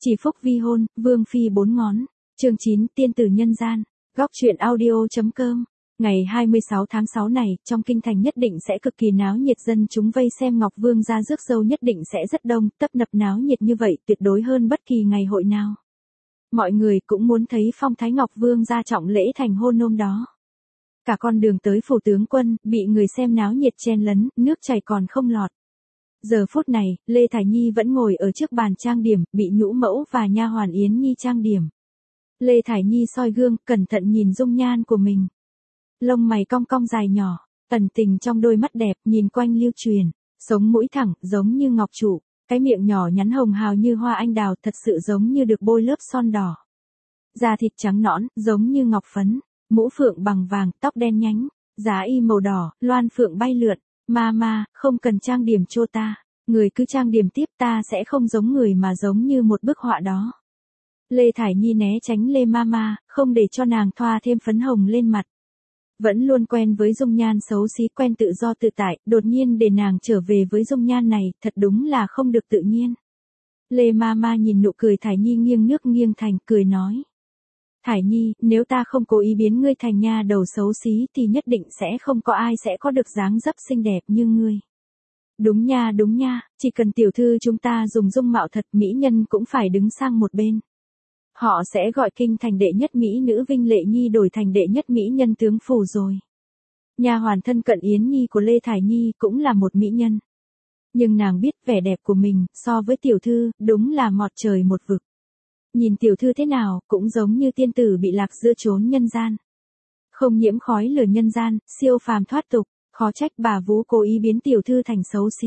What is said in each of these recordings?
Chỉ phúc vi hôn, vương phi bốn ngón. Chương 9, tiên tử nhân gian. Góc truyện audio.com. Ngày 26 tháng 6 này, trong kinh thành nhất định sẽ cực kỳ náo nhiệt, dân chúng vây xem Ngọc Vương ra rước dâu nhất định sẽ rất đông, tấp nập náo nhiệt như vậy tuyệt đối hơn bất kỳ ngày hội nào. Mọi người cũng muốn thấy phong thái Ngọc Vương ra trọng lễ thành hôn hôm đó. Cả con đường tới phủ tướng quân, bị người xem náo nhiệt chen lấn, nước chảy còn không lọt. Giờ phút này, Lê Thải Nhi vẫn ngồi ở trước bàn trang điểm, bị nhũ mẫu và nha hoàn Yến Nhi trang điểm. Lê Thải Nhi soi gương, cẩn thận nhìn dung nhan của mình. Lông mày cong cong dài nhỏ, ẩn tình trong đôi mắt đẹp, nhìn quanh lưu truyền, sống mũi thẳng, giống như ngọc trụ, cái miệng nhỏ nhắn hồng hào như hoa anh đào, thật sự giống như được bôi lớp son đỏ. Da thịt trắng nõn, giống như ngọc phấn, mũ phượng bằng vàng, tóc đen nhánh, giá y màu đỏ, loan phượng bay lượn. Mama, không cần trang điểm cho ta, người cứ trang điểm tiếp, ta sẽ không giống người mà giống như một bức họa đó. Lê Thải Nhi né tránh Lê Mama, không để cho nàng thoa thêm phấn hồng lên mặt. Vẫn luôn quen với dung nhan xấu xí, quen tự do tự tại, đột nhiên để nàng trở về với dung nhan này, thật đúng là không được tự nhiên. Lê Mama nhìn nụ cười Thải Nhi nghiêng nước nghiêng thành, cười nói. Thải Nhi, nếu ta không cố ý biến ngươi thành nha đầu xấu xí thì nhất định sẽ không có ai sẽ có được dáng dấp xinh đẹp như ngươi. Đúng nha, chỉ cần tiểu thư chúng ta dùng dung mạo thật, mỹ nhân cũng phải đứng sang một bên. Họ sẽ gọi kinh thành đệ nhất mỹ nữ Vinh Lệ Nhi đổi thành đệ nhất mỹ nhân tướng phủ rồi. Nha hoàn thân cận Yến Nhi của Lê Thải Nhi cũng là một mỹ nhân. Nhưng nàng biết vẻ đẹp của mình so với tiểu thư đúng là một trời một vực. Nhìn tiểu thư thế nào, cũng giống như tiên tử bị lạc giữa chốn nhân gian. Không nhiễm khói lửa nhân gian, siêu phàm thoát tục, khó trách bà vú cố ý biến tiểu thư thành xấu xí.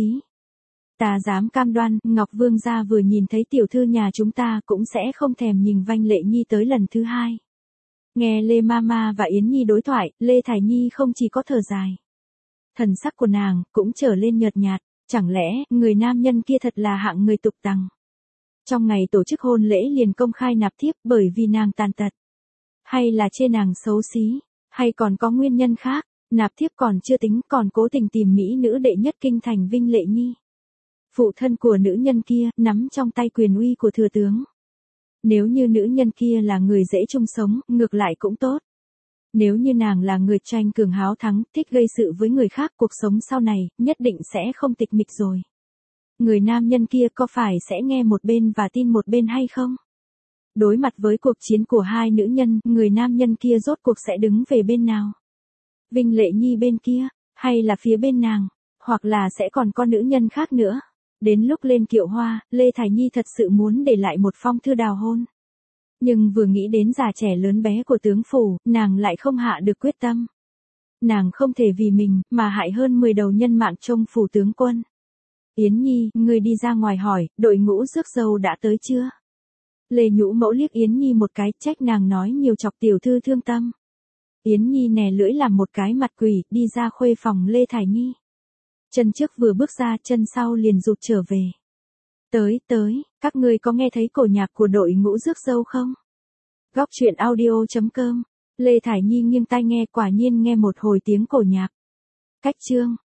Ta dám cam đoan, Ngọc Vương gia vừa nhìn thấy tiểu thư nhà chúng ta cũng sẽ không thèm nhìn Vinh Lệ Nhi tới lần thứ hai. Nghe Lê Mama và Yến Nhi đối thoại, Lê Thải Nhi không chỉ có thở dài. Thần sắc của nàng cũng trở lên nhợt nhạt, chẳng lẽ người nam nhân kia thật là hạng người tục tằng. Trong ngày tổ chức hôn lễ liền công khai nạp thiếp bởi vì nàng tàn tật. Hay là chê nàng xấu xí, hay còn có nguyên nhân khác, nạp thiếp còn chưa tính còn cố tình tìm mỹ nữ đệ nhất kinh thành Vinh Lệ Nhi. Phụ thân của nữ nhân kia nắm trong tay quyền uy của thừa tướng. Nếu như nữ nhân kia là người dễ chung sống, ngược lại cũng tốt. Nếu như nàng là người tranh cường háo thắng, thích gây sự với người khác, cuộc sống sau này nhất định sẽ không tịch mịch rồi. Người nam nhân kia có phải sẽ nghe một bên và tin một bên hay không? Đối mặt với cuộc chiến của hai nữ nhân, người nam nhân kia rốt cuộc sẽ đứng về bên nào? Vinh Lệ Nhi bên kia, hay là phía bên nàng, hoặc là sẽ còn có nữ nhân khác nữa? Đến lúc lên kiệu hoa, Lê Thải Nhi thật sự muốn để lại một phong thư đào hôn. Nhưng vừa nghĩ đến già trẻ lớn bé của tướng phủ, nàng lại không hạ được quyết tâm. Nàng không thể vì mình mà hại hơn 10 đầu nhân mạng trong phủ tướng quân. Yến Nhi, ngươi đi ra ngoài hỏi, đội ngũ rước dâu đã tới chưa? Lê Nhũ mẫu liếc Yến Nhi một cái, trách nàng nói nhiều chọc tiểu thư thương tâm. Yến Nhi nè lưỡi làm một cái mặt quỷ, đi ra khuê phòng Lê Thải Nhi. Chân trước vừa bước ra, chân sau liền rụt trở về. Tới, các ngươi có nghe thấy cổ nhạc của đội ngũ rước dâu không? Góc truyện audio.com. Lê Thải Nhi nghiêng tai nghe, quả nhiên nghe một hồi tiếng cổ nhạc. Cách chương.